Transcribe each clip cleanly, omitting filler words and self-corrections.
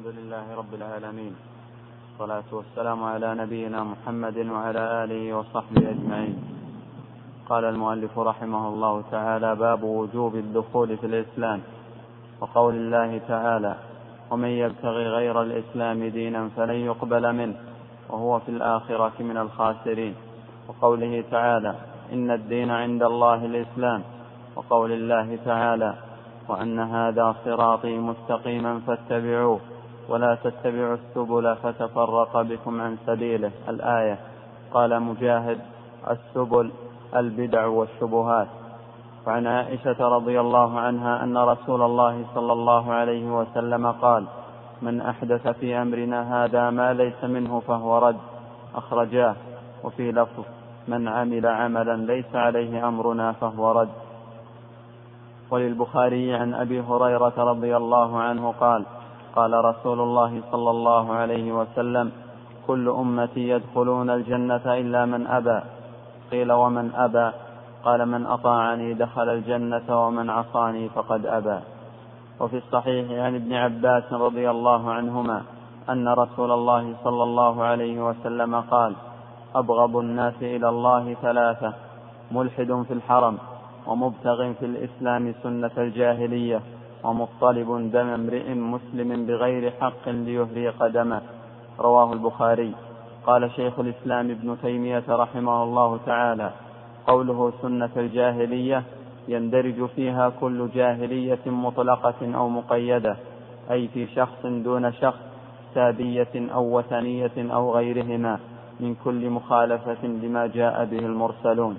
الحمد لله رب العالمين، والصلاة والسلام على نبينا محمد وعلى آله وصحبه أجمعين. قال المؤلف رحمه الله تعالى: باب وجوب الدخول في الإسلام، وقول الله تعالى: ومن يبتغي غير الإسلام دينا فلن يقبل منه وهو في الآخرة من الخاسرين، وقوله تعالى: إن الدين عند الله الإسلام، وقول الله تعالى: وأن هذا صراطي مستقيما فاتبعوه ولا تتبعوا السبل فتفرق بكم عن سبيله، الآية. قال مجاهد: السبل البدع والشبهات. وعن عائشة رضي الله عنها أن رسول الله صلى الله عليه وسلم قال: من أحدث في أمرنا هذا ما ليس منه فهو رد، أخرجاه. وفي لفظ: من عمل عملا ليس عليه أمرنا فهو رد. وللبخاري عن أبي هريرة رضي الله عنه قال: قال رسول الله صلى الله عليه وسلم: كل أمتي يدخلون الجنة إلا من أبى. قيل: ومن أبى؟ قال: من أطاعني دخل الجنة ومن عصاني فقد أبى. وفي الصحيح عن ابن عباس رضي الله عنهما أن رسول الله صلى الله عليه وسلم قال: أبغض الناس إلى الله ثلاثة: ملحد في الحرم، ومبتغ في الإسلام سنة الجاهلية، ومطلب دم امرئ مسلم بغير حق ليهريق دمه. رواه البخاري. قال شيخ الإسلام ابن تيمية رحمه الله تعالى: قوله سنة الجاهلية يندرج فيها كل جاهلية مطلقة أو مقيدة، أي في شخص دون شخص، سابية أو وثنية أو غيرهما، من كل مخالفة لما جاء به المرسلون.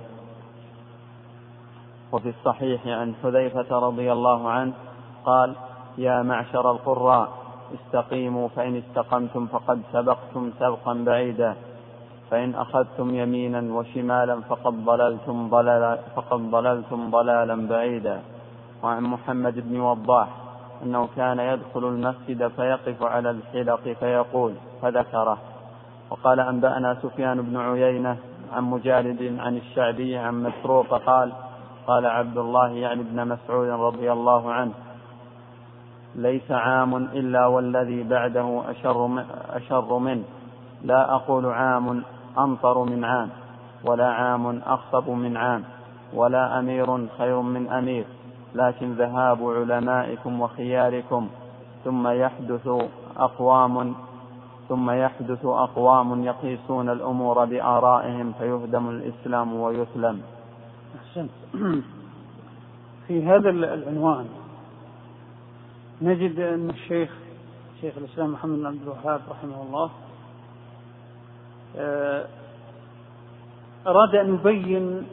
وفي الصحيح عن حذيفة رضي الله عنه قال: يا معشر القراء استقيموا، فإن استقمتم فقد سبقتم سبقا بعيدا، فإن أخذتم يمينا وشمالا فقد ضللتم ضلالا بعيدا. وعن محمد بن وضاح أنه كان يدخل المسجد فيقف على الحلق فيقول، فذكره. وقال: أنبأنا سفيان بن عيينة عن مجالد عن الشعبي عن مسروق قال: قال عبد الله يعني ابن مسعود رضي الله عنه: ليس عام إلا والذي بعده أشر منه، لا أقول عام أمطر من عام، ولا عام أخصب من عام، ولا أمير خير من أمير، لكن ذهاب علمائكم وخياركم، ثم يحدث أقوام يقيسون الأمور بآرائهم فيهدم الإسلام ويسلم. أحسنت. في هذا العنوان نجد أن شيخ الإسلام محمد بن عبد الوهاب رحمه الله أراد أن يبين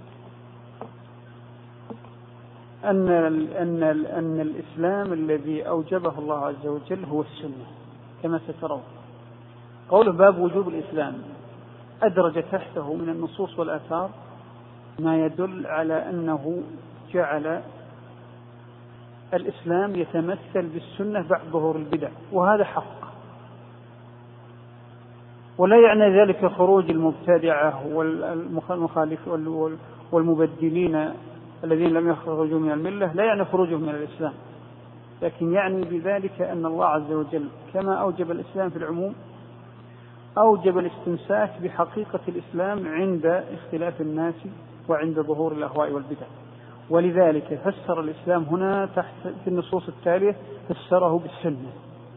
أن الإسلام الذي أوجبه الله عز وجل هو السنة كما سترون. قوله باب وجوب الإسلام أدرج تحته من النصوص والآثار ما يدل على أنه جعل الإسلام يتمثل بالسنة بعد ظهور البدع، وهذا حق، ولا يعني ذلك خروج المبتدعة والمخالف والمبدلين الذين لم يخرجوا من الملة، لا يعني خروجهم من الإسلام، لكن يعني بذلك أن الله عز وجل كما أوجب الإسلام في العموم أوجب الاستمساك بحقيقة الإسلام عند اختلاف الناس وعند ظهور الأهواء والبدع. ولذلك فسر الإسلام هنا تحت في النصوص التالية فسره بالسنة،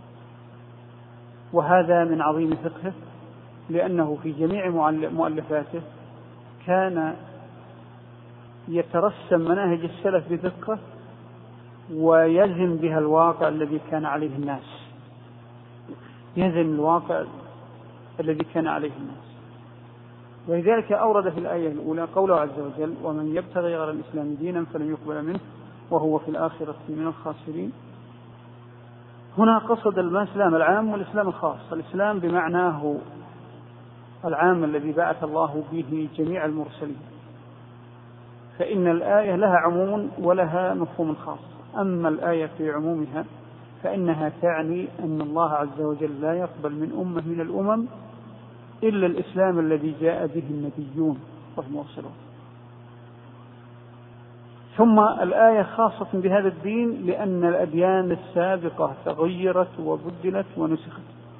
وهذا من عظيم فقهه، لأنه في جميع مؤلفاته كان يترسم مناهج السلف بدقة ويزن بها الواقع الذي كان عليه الناس، يزن الواقع الذي كان عليه الناس. ولذلك أورد في الآية الأولى قوله عز وجل: ومن يبتغي غير الإسلام دينا فلن يقبل منه وهو في الآخرة من الخاسرين. هنا قصد الإسلام العام والإسلام الخاص. الإسلام بمعناه العام الذي بعث الله به جميع المرسلين، فإن الآية لها عموم ولها مفهوم خاص. أما الآية في عمومها فإنها تعني أن الله عز وجل لا يقبل من أمة من الأمم إلا الإسلام الذي جاء به النبيون والمرسلون. ثم الآية خاصة بهذا الدين لأن الأديان السابقة تغيرت وبدلت ونسخت،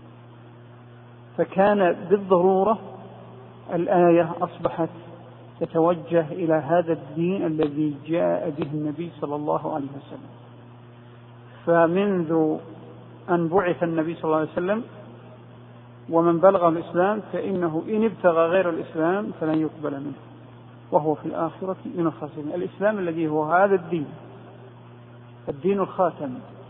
فكان بالضرورة الآية أصبحت تتوجه إلى هذا الدين الذي جاء به النبي صلى الله عليه وسلم. فمنذ أن بعث النبي صلى الله عليه وسلم ومن بلغ الإسلام فإنه إن ابتغى غير الإسلام فلن يقبل منه وهو في الآخرة من الخاسرين. الإسلام الذي هو هذا الدين، الدين الخاتم.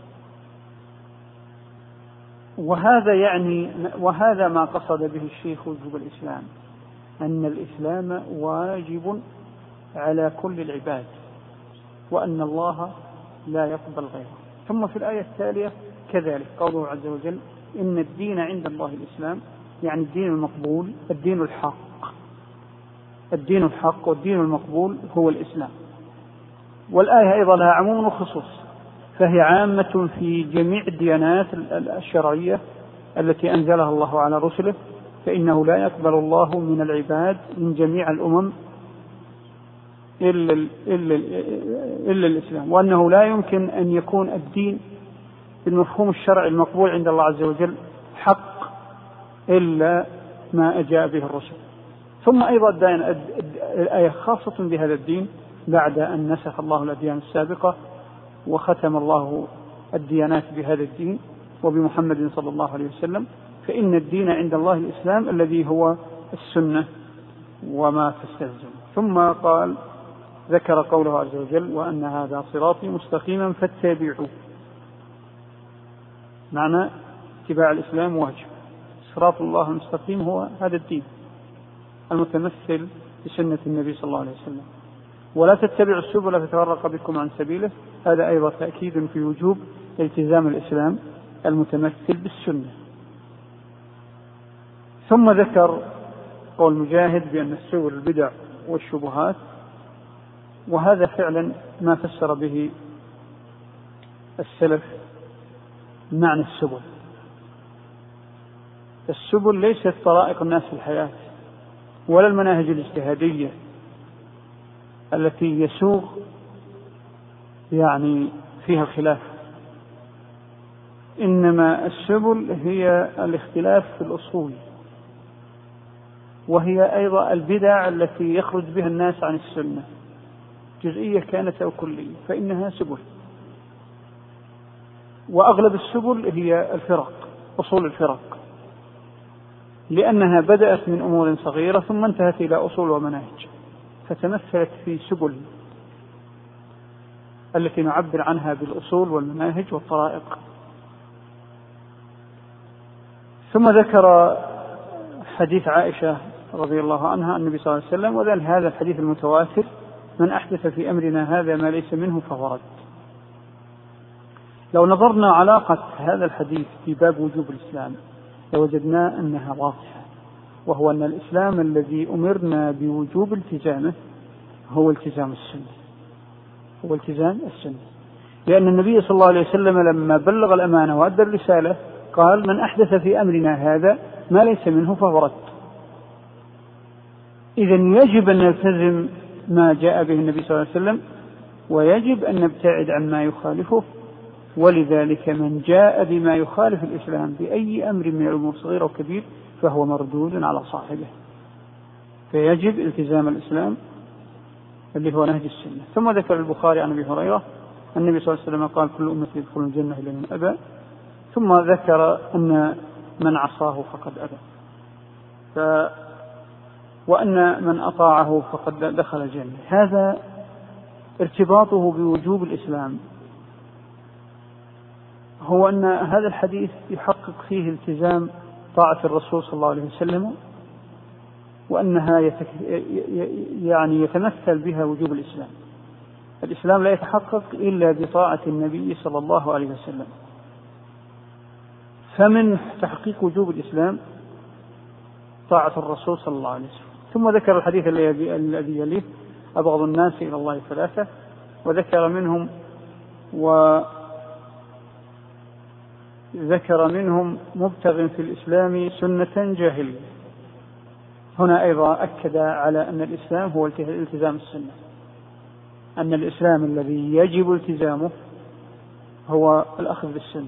وهذا ما قصد به الشيخ وجوب الإسلام، أن الإسلام واجب على كل العباد وأن الله لا يقبل غيره. ثم في الآية التالية كذلك قوله عز وجل إن الدين عند الله الإسلام، يعني الدين المقبول، الدين الحق. الدين الحق والدين المقبول هو الإسلام. والآية أيضا لها عموم وخصوص، فهي عامة في جميع الديانات الشرعية التي أنزلها الله على رسله، فإنه لا يقبل الله من العباد من جميع الأمم إلا الإسلام، وأنه لا يمكن أن يكون الدين بالمفهوم الشرعي المقبول عند الله عز وجل حق إلا ما أجاء به الرسل. ثم أيضا الآية خاصة بهذا الدين بعد أن نسخ الله الأديان السابقة وختم الله الديانات بهذا الدين وبمحمد صلى الله عليه وسلم، فإن الدين عند الله الإسلام الذي هو السنة وما تستلزم. ثم قال ذكر قوله عز وجل وأن هذا صراطي مستقيما فاتبعوه، معنى اتباع الإسلام واجب. صراط الله المستقيم هو هذا الدين المتمثل بسنة النبي صلى الله عليه وسلم. ولا تتبعوا السبل فتفرق بكم عن سبيله، هذا أيضا تأكيد في وجوب التزام الإسلام المتمثل بالسنة. ثم ذكر قول مجاهد بأن السبل البدع والشبهات، وهذا فعلا ما فسر به السلف معنى السبل. السبل ليست طرائق الناس في الحياة ولا المناهج الاجتهادية التي يسوغ يعني فيها الخلاف، إنما السبل هي الاختلاف في الأصول، وهي أيضا البدع التي يخرج بها الناس عن السنة جزئية كانت أو كلية، فإنها سبل. وأغلب السبل هي الفرق، أصول الفرق، لأنها بدأت من أمور صغيرة ثم انتهت إلى أصول ومناهج، فتمثلت في سبل التي نعبر عنها بالأصول والمناهج والطرائق. ثم ذكر حديث عائشة رضي الله عنها النبي صلى الله عليه وسلم، وذلك هذا الحديث المتواتر من أحدث في أمرنا هذا ما ليس منه فهو رد. لو نظرنا علاقة هذا الحديث في باب وجوب الإسلام لوجدنا أنها واضحة، وهو أن الإسلام الذي أمرنا بوجوب التزامه هو التزام السنة، هو التزام السنة، لأن النبي صلى الله عليه وسلم لما بلغ الأمانة وأدى الرسالة قال من أحدث في أمرنا هذا ما ليس منه فهو رد. إذن يجب أن نلتزم ما جاء به النبي صلى الله عليه وسلم، ويجب أن نبتعد عن ما يخالفه. ولذلك من جاء بما يخالف الإسلام بأي أمر من الأمور صغير أو كبير فهو مردود على صاحبه، فيجب التزام الإسلام اللي هو نهج السنة. ثم ذكر البخاري عن أبي هريرة النبي صلى الله عليه وسلم قال كل أمتي يدخلون الجنة إلا من أبى، ثم ذكر أن من عصاه فقد أبى، وأن من أطاعه فقد دخل الجنة. هذا ارتباطه بوجوب الإسلام هو أن هذا الحديث يحقق فيه التزام طاعة الرسول صلى الله عليه وسلم، وأنها يعني يتمثل بها وجوب الإسلام. الإسلام لا يتحقق إلا بطاعة النبي صلى الله عليه وسلم، فمن تحقيق وجوب الإسلام طاعة الرسول صلى الله عليه وسلم. ثم ذكر الحديث الذي يليه أبغض الناس إلى الله ثلاثة، وذكر منهم مبتغ في الإسلام سنة جاهلية. هنا أيضا أكد على أن الإسلام هو التزام السنة، أن الإسلام الذي يجب التزامه هو الأخذ بالسنة.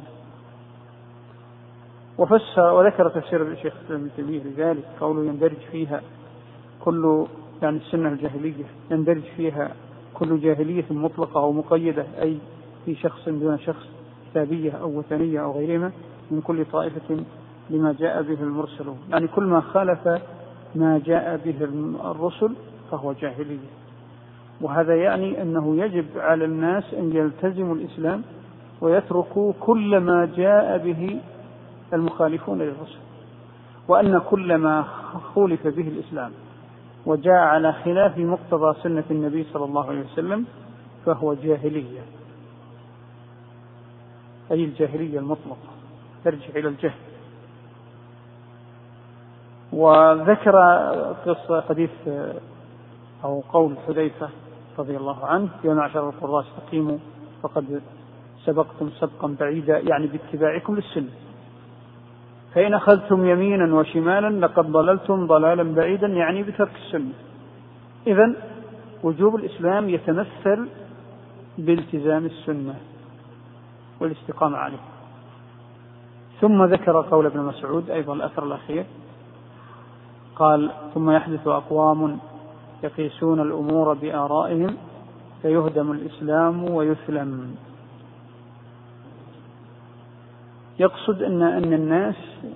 وفسر وذكر تفسير الشيخ ابن تيمية لذلك، قوله يندرج فيها كل، يعني السنة الجاهلية يندرج فيها كل جاهلية مطلقة أو مقيدة، أي في شخص دون شخص، كتابية أو وثنية أو غيرهما، من كل طائفة لما جاء به المرسلون، يعني كل ما خالف ما جاء به الرسل فهو جاهلية. وهذا يعني أنه يجب على الناس أن يلتزموا الإسلام ويتركوا كل ما جاء به المخالفون للرسل، وأن كل ما خولف به الإسلام وجاء على خلاف مقتضى سنة النبي صلى الله عليه وسلم فهو جاهلية، أي الجاهلية المطلقة ترجع إلى الجهل. وذكر قصة حديث أو قول حذيفة رضي الله عنه: يا معشر القراء استقيموا فقد سبقتم سبقا بعيدا، يعني باتباعكم للسنة، فإن أخذتم يمينا وشمالا لقد ضللتم ضلالا بعيدا، يعني بترك السنة. إذن وجوب الإسلام يتمثل بالتزام السنة والاستقامة عليه. ثم ذكر قول ابن مسعود أيضا الأثر الأخير، قال: ثم يحدث أقوام يقيسون الأمور بآرائهم فيهدم الإسلام ويثلم. يقصد أن الناس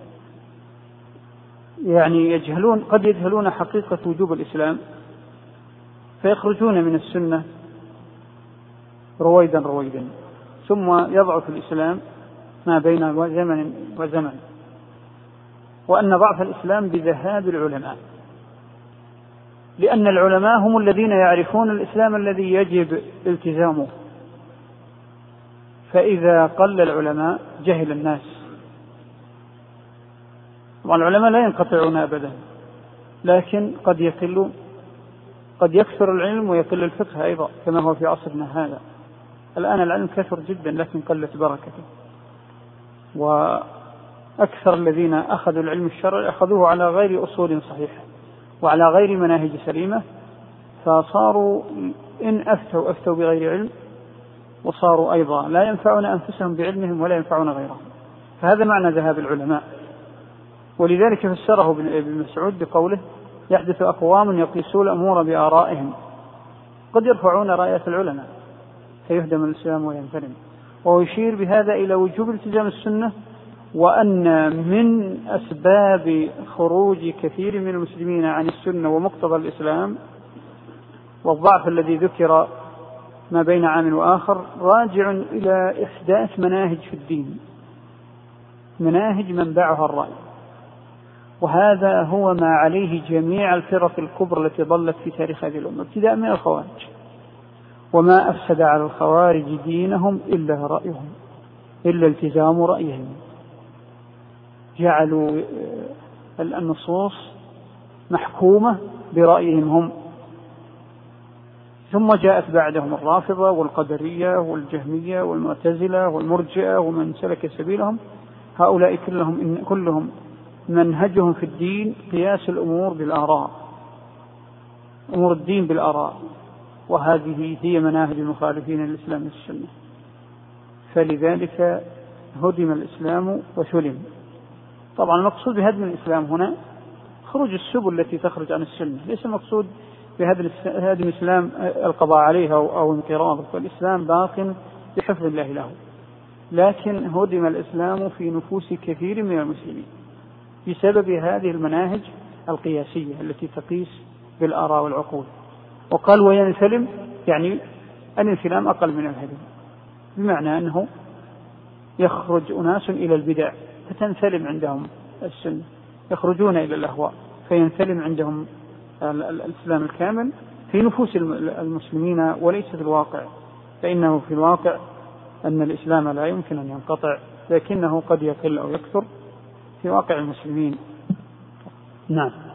يعني قد يجهلون حقيقة وجوب الإسلام فيخرجون من السنة رويدا رويدا، ثم يضعف الإسلام ما بين زمن وزمن، وأن ضعف الإسلام بذهاب العلماء، لأن العلماء هم الذين يعرفون الإسلام الذي يجب التزامه، فإذا قل العلماء جهل الناس. والعلماء لا ينقطعون أبدا، لكن قد يكثر العلم ويقل الفقه أيضا، كما هو في عصرنا هذا. الآن العلم كثر جدا لكن قلت بركته، وأكثر الذين أخذوا العلم الشرعي أخذوه على غير أصول صحيحة وعلى غير مناهج سليمة، فصاروا إن أفتوا بغير علم، وصاروا أيضا لا ينفعون أنفسهم بعلمهم ولا ينفعون غيرهم. فهذا معنى ذهاب العلماء. ولذلك فسره ابن مسعود بقوله: يحدث أقوام يقيسون الأمور بآرائهم، قد يرفعون راية العلماء فيهدم الإسلام وينثلم. ويشير بهذا إلى وجوب التزام السنة، وأن من أسباب خروج كثير من المسلمين عن السنة ومقتضى الإسلام والضعف الذي ذكر ما بين عام وآخر راجع إلى إحداث مناهج في الدين، مناهج منبعها الرأي، وهذا هو ما عليه جميع الفرق الكبرى التي ضلت في تاريخ هذه الأمة، ابتداء من الخوارج. وما أفسد على الخوارج دينهم إلا رأيهم، إلا التزام رأيهم. جعلوا النصوص محكومة برأيهم هم. ثم جاءت بعدهم الرافضة والقدرية والجهمية والمعتزلة والمرجئة ومن سلك سبيلهم. هؤلاء كلهم منهجهم في الدين قياس الأمور بالآراء، أمور الدين بالآراء، وهذه هي مناهج المخالفين للإسلام والسنة. فلذلك هدم الإسلام وسلم. طبعا المقصود بهدم الإسلام هنا خروج السبل التي تخرج عن السنة، ليس المقصود بهدم الإسلام القضاء عليها أو انقراضه، فالإسلام باق بحفظ الله له، لكن هدم الإسلام في نفوس كثير من المسلمين بسبب هذه المناهج القياسية التي تقيس بالآراء والعقول. وقال وينسلم، يعني الانسلام أقل من الهدم، بمعنى أنه يخرج أناس إلى البدع فتنسلم عندهم السنة، يخرجون إلى الأهواء فينسلم عندهم الإسلام الكامل في نفوس المسلمين وليس في الواقع، فإنه في الواقع أن الإسلام لا يمكن أن ينقطع، لكنه قد يقل أو يكثر في واقع المسلمين. نعم.